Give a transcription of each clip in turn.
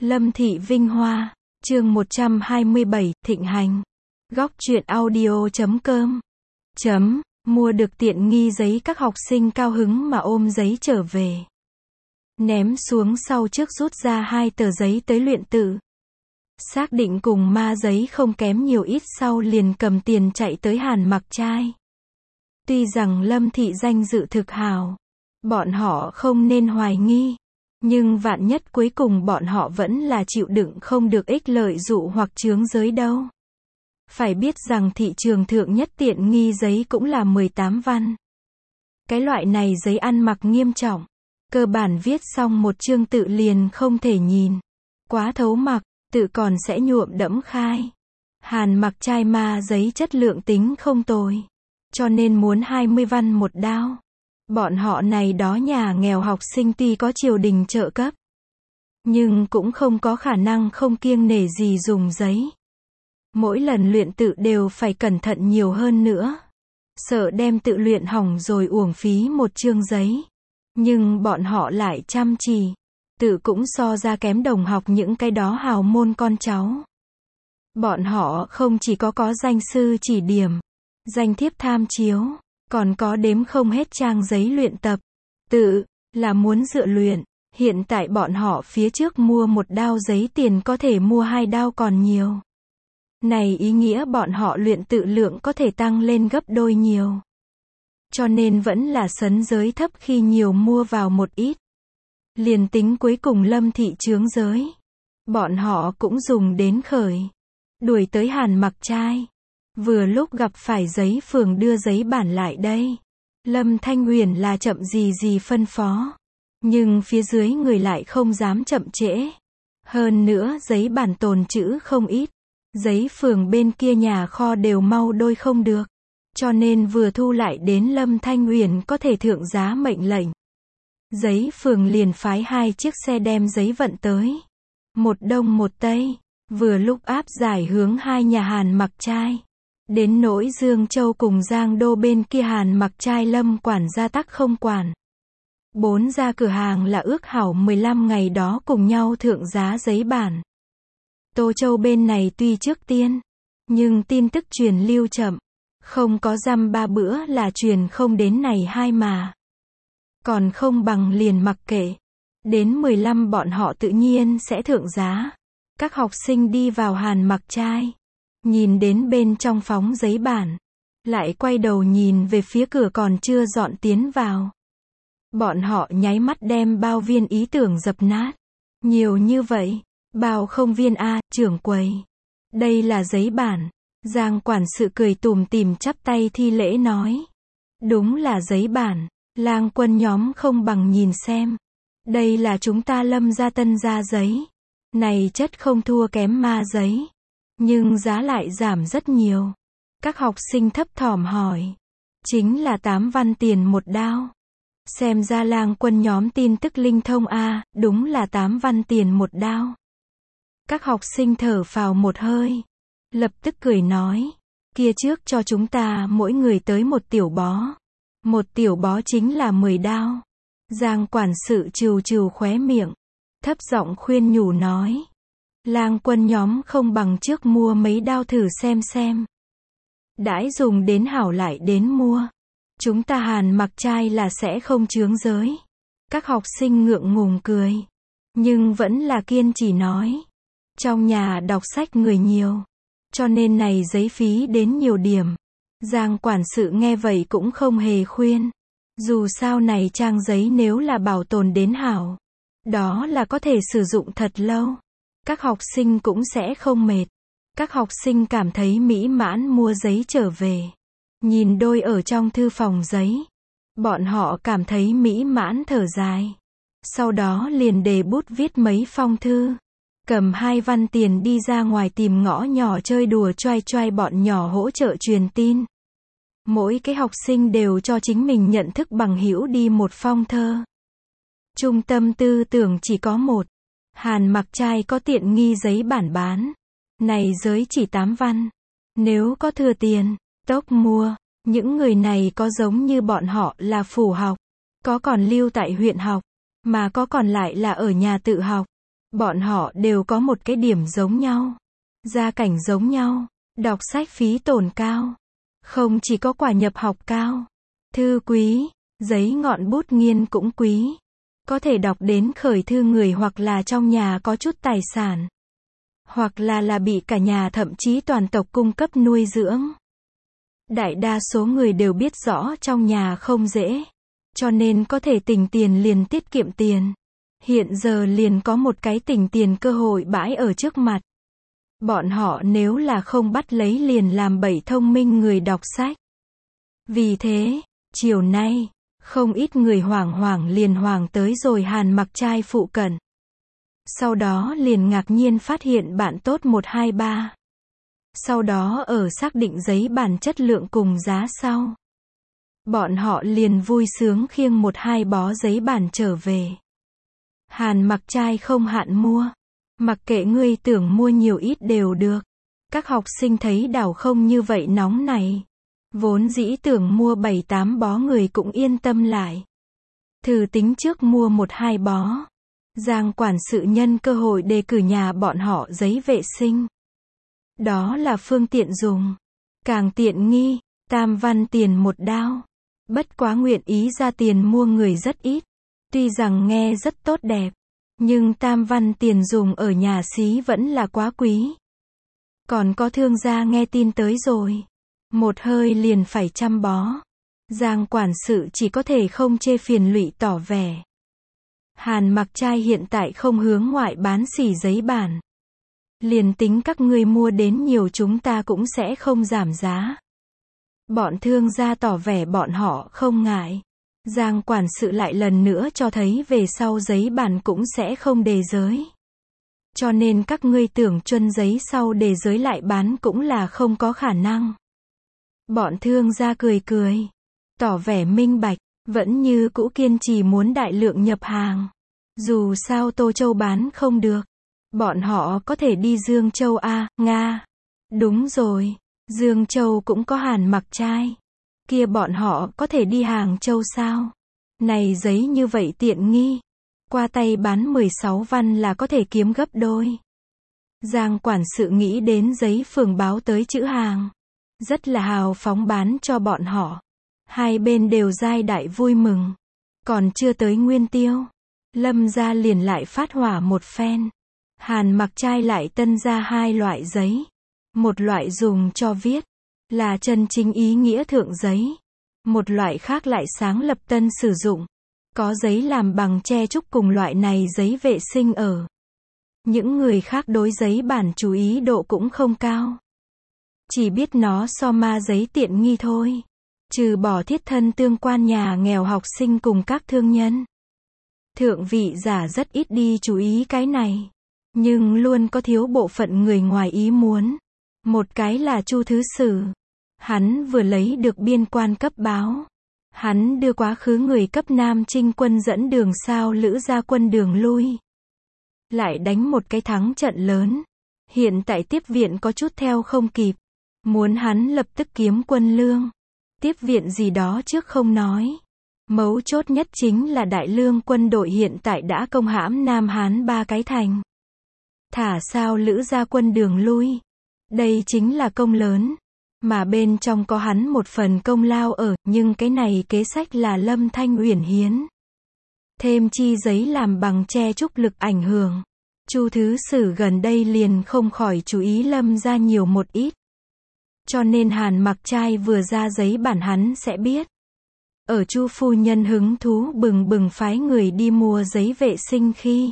Lâm Thị Vinh Hoa, chương 127, thịnh hành. Góc truyện audio.com. Mua được tiện nghi giấy, các học sinh cao hứng mà ôm giấy trở về. Ném xuống sau trước, rút ra 2 tờ giấy tới luyện tự. Xác định cùng ma giấy không kém nhiều, ít sau liền cầm tiền chạy tới Hàn Mặc Trai. Tuy rằng Lâm Thị danh dự thực hào, bọn họ không nên hoài nghi. Nhưng vạn nhất cuối cùng bọn họ vẫn là chịu đựng không được ích lợi dụ hoặc chướng giới đâu. Phải biết rằng thị trường thượng nhất tiện nghi giấy cũng là 18 văn. Cái loại này giấy ăn mặc nghiêm trọng. Cơ bản viết xong một chương tự liền không thể nhìn. Quá thấu mặc, tự còn sẽ nhuộm đẫm khai. Hàn Mặc Trai ma giấy chất lượng tính không tồi. Cho nên muốn 20 văn một đao. Bọn họ này đó nhà nghèo học sinh tuy có triều đình trợ cấp, nhưng cũng không có khả năng không kiêng nể gì dùng giấy. Mỗi lần luyện tự đều phải cẩn thận nhiều hơn nữa. Sợ đem tự luyện hỏng rồi uổng phí một chương giấy. Nhưng bọn họ lại chăm chỉ. Tự cũng so ra kém đồng học những cái đó hào môn con cháu. Bọn họ không chỉ có danh sư chỉ điểm, danh thiếp tham chiếu, còn có đếm không hết trang giấy luyện tập. Tự là muốn dựa luyện. Hiện tại bọn họ phía trước mua một đao giấy tiền có thể mua 2 đao còn nhiều. Này ý nghĩa bọn họ luyện tự lượng có thể tăng lên gấp đôi nhiều. Cho nên vẫn là sấn giới thấp khi nhiều mua vào một ít. Liền tính cuối cùng Lâm Thị chướng giới, bọn họ cũng dùng đến khởi. Đuổi tới Hàn Mặc Trai. Vừa lúc gặp phải giấy phường đưa giấy bản lại đây. Lâm Thanh Huyền là chậm gì phân phó. Nhưng phía dưới người lại không dám chậm trễ. Hơn nữa giấy bản tồn chữ không ít. Giấy phường bên kia nhà kho đều mau đôi không được. Cho nên vừa thu lại đến Lâm Thanh Huyền có thể thượng giá mệnh lệnh. Giấy phường liền phái 2 chiếc xe đem giấy vận tới. Một đông một tây. Vừa lúc áp giải hướng 2 nhà Hàn Mặc Trai. Đến nỗi Dương Châu cùng Giang Đô bên kia Hàn Mặc Trai Lâm quản gia tắc không quản. 4 gia cửa hàng là ước hảo 15 ngày đó cùng nhau thượng giá giấy bản. Tô Châu bên này tuy trước tiên, nhưng tin tức truyền lưu chậm. Không có dăm 3 bữa là truyền không đến này 2 mà. Còn không bằng liền mặc kệ. Đến 15 bọn họ tự nhiên sẽ thượng giá. Các học sinh đi vào Hàn Mặc Trai. Nhìn đến bên trong phóng giấy bản. Lại quay đầu nhìn về phía cửa còn chưa dọn tiến vào. Bọn họ nháy mắt đem bao viên ý tưởng dập nát. Nhiều như vậy. Bao không viên a, trưởng quầy. Đây là giấy bản. Giang quản sự cười tủm tỉm chắp tay thi lễ nói. Đúng là giấy bản. Lang quân nhóm không bằng nhìn xem. Đây là chúng ta Lâm gia Tân gia giấy. Này chất không thua kém ma giấy. Nhưng giá lại giảm rất nhiều. Các học sinh thấp thỏm hỏi. Chính là 8 văn tiền một đao. Xem ra Lang quân nhóm tin tức linh thông a, đúng là 8 văn tiền một đao. Các học sinh thở phào một hơi. Lập tức cười nói. Kia trước cho chúng ta mỗi người tới một tiểu bó. Một tiểu bó chính là 10 đao. Giang quản sự trừ khóe miệng. Thấp giọng khuyên nhủ nói. Lang quân nhóm không bằng trước mua mấy đao thử xem. Đãi dùng đến hảo lại đến mua. Chúng ta Hàn Mặc Trai là sẽ không chướng giới. Các học sinh ngượng ngùng cười. Nhưng vẫn là kiên trì nói. Trong nhà đọc sách người nhiều. Cho nên này giấy phí đến nhiều điểm. Giang quản sự nghe vậy cũng không hề khuyên. Dù sao này trang giấy nếu là bảo tồn đến hảo. Đó là có thể sử dụng thật lâu. Các học sinh cũng sẽ không mệt. Các học sinh cảm thấy mỹ mãn mua giấy trở về. Nhìn đôi ở trong thư phòng giấy. Bọn họ cảm thấy mỹ mãn thở dài. Sau đó liền đề bút viết mấy phong thư. Cầm 2 văn tiền đi ra ngoài tìm ngõ nhỏ chơi đùa choai bọn nhỏ hỗ trợ truyền tin. Mỗi cái học sinh đều cho chính mình nhận thức bằng hữu đi một phong thơ. Trung tâm tư tưởng chỉ có một. Hàn Mặc Trai có tiện nghi giấy bản bán. Này giới chỉ 8 văn. Nếu có thừa tiền, tốc mua. Những người này có giống như bọn họ là phủ học. Có còn lưu tại huyện học. Mà có còn lại là ở nhà tự học. Bọn họ đều có một cái điểm giống nhau. Gia cảnh giống nhau. Đọc sách phí tổn cao. Không chỉ có quả nhập học cao. Thư quý. Giấy ngọn bút nghiên cũng quý. Có thể đọc đến khởi thư người hoặc là trong nhà có chút tài sản. Hoặc là bị cả nhà thậm chí toàn tộc cung cấp nuôi dưỡng. Đại đa số người đều biết rõ trong nhà không dễ. Cho nên có thể tỉnh tiền liền tiết kiệm tiền. Hiện giờ liền có một cái tỉnh tiền cơ hội bãi ở trước mặt. Bọn họ nếu là không bắt lấy liền làm bậy thông minh người đọc sách. Vì thế, chiều nay, không ít người hoảng hoảng liền hoảng tới rồi Hàn Mặc Trai phụ cận. Sau đó liền ngạc nhiên phát hiện bạn tốt 123. Sau đó ở xác định giấy bản chất lượng cùng giá sau. Bọn họ liền vui sướng khiêng 1-2 bó giấy bản trở về. Hàn Mặc Trai không hạn mua. Mặc kệ ngươi tưởng mua nhiều ít đều được. Các học sinh thấy đảo không như vậy nóng này. Vốn dĩ tưởng mua 7-8 bó người cũng yên tâm lại. Thử tính trước mua 1-2 bó. Giang quản sự nhân cơ hội đề cử nhà bọn họ giấy vệ sinh. Đó là phương tiện dùng. Càng tiện nghi, tam văn tiền một đao. Bất quá nguyện ý ra tiền mua người rất ít. Tuy rằng nghe rất tốt đẹp. Nhưng tam văn tiền dùng ở nhà xí vẫn là quá quý. Còn có thương gia nghe tin tới rồi. Một hơi liền phải 100 bó. Giang quản sự chỉ có thể không chê phiền lụy tỏ vẻ. Hàn Mặc Trai hiện tại không hướng ngoại bán xỉ giấy bản. Liền tính các ngươi mua đến nhiều chúng ta cũng sẽ không giảm giá. Bọn thương gia tỏ vẻ bọn họ không ngại. Giang quản sự lại lần nữa cho thấy về sau giấy bản cũng sẽ không đề giới. Cho nên các ngươi tưởng chuân giấy sau đề giới lại bán cũng là không có khả năng. Bọn thương gia cười cười. Tỏ vẻ minh bạch, vẫn như cũ kiên trì muốn đại lượng nhập hàng. Dù sao Tô Châu bán không được. Bọn họ có thể đi Dương Châu a, Nga. Đúng rồi, Dương Châu cũng có Hàn Mặc Trai. Kia bọn họ có thể đi Hàng Châu sao? Này giấy như vậy tiện nghi. Qua tay bán 16 văn là có thể kiếm gấp đôi. Giang quản sự nghĩ đến giấy phường báo tới chữ hàng. Rất là hào phóng bán cho bọn họ. Hai bên đều giai đại vui mừng. Còn chưa tới nguyên tiêu. Lâm gia liền lại phát hỏa một phen. Hàn Mặc Trai lại tân ra 2 loại giấy. Một loại dùng cho viết. Là chân chính ý nghĩa thượng giấy. Một loại khác lại sáng lập tân sử dụng. Có giấy làm bằng tre trúc cùng loại này giấy vệ sinh ở. Những người khác đối giấy bản chú ý độ cũng không cao. Chỉ biết nó so ma giấy tiện nghi thôi. Trừ bỏ thiết thân tương quan nhà nghèo học sinh cùng các thương nhân. Thượng vị giả rất ít đi chú ý cái này. Nhưng luôn có thiếu bộ phận người ngoài ý muốn. Một cái là Chu Thứ Sử. Hắn vừa lấy được biên quan cấp báo. Hắn đưa quá khứ người cấp Nam Trinh quân dẫn đường sao Lữ ra quân đường lui. Lại đánh một cái thắng trận lớn. Hiện tại tiếp viện có chút theo không kịp. Muốn hắn lập tức kiếm quân lương. Tiếp viện gì đó trước không nói. Mấu chốt nhất chính là đại lương quân đội hiện tại đã công hãm Nam Hán 3 cái thành. Thả sao Lữ ra quân đường lui. Đây chính là công lớn. Mà bên trong có hắn một phần công lao ở, nhưng cái này kế sách là Lâm Thanh Uyển hiến. Thêm chi giấy làm bằng tre trúc lực ảnh hưởng. Chu Thứ Sử gần đây liền không khỏi chú ý Lâm ra nhiều một ít. Cho nên Hàn Mặc Trai vừa ra giấy bản hắn sẽ biết. Ở Chu phu nhân hứng thú bừng bừng phái người đi mua giấy vệ sinh khi.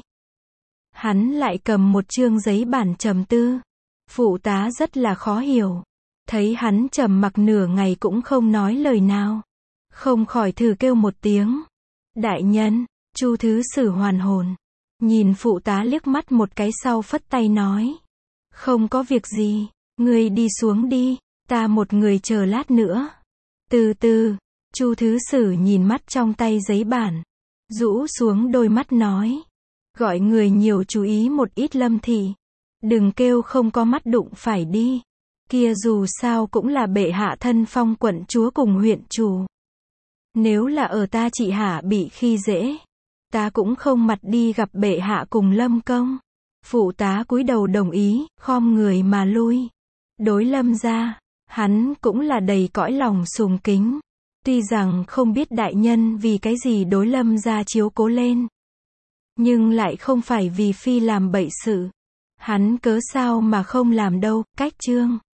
Hắn lại cầm một chương giấy bản trầm tư. Phụ tá rất là khó hiểu. Thấy hắn trầm mặc nửa ngày cũng không nói lời nào. Không khỏi thử kêu một tiếng. Đại nhân, Chu Thứ Sử hoàn hồn. Nhìn phụ tá liếc mắt một cái sau phất tay nói. Không có việc gì, ngươi đi xuống đi, ta một người chờ lát nữa. Từ từ, Chu Thứ Sử nhìn mắt trong tay giấy bản. Rũ xuống đôi mắt nói. Gọi người nhiều chú ý một ít Lâm thị. Đừng kêu không có mắt đụng phải đi. Kia dù sao cũng là bệ hạ thân phong quận chúa cùng huyện chủ. Nếu là ở ta chị hạ bị khi dễ, ta cũng không mặt đi gặp bệ hạ cùng Lâm công. Phụ tá cúi đầu đồng ý, khom người mà lui. Đối Lâm gia, hắn cũng là đầy cõi lòng sùng kính. Tuy rằng không biết đại nhân vì cái gì đối Lâm gia chiếu cố lên, nhưng lại không phải vì phi làm bậy sự. Hắn cớ sao mà không làm đâu, cách chương.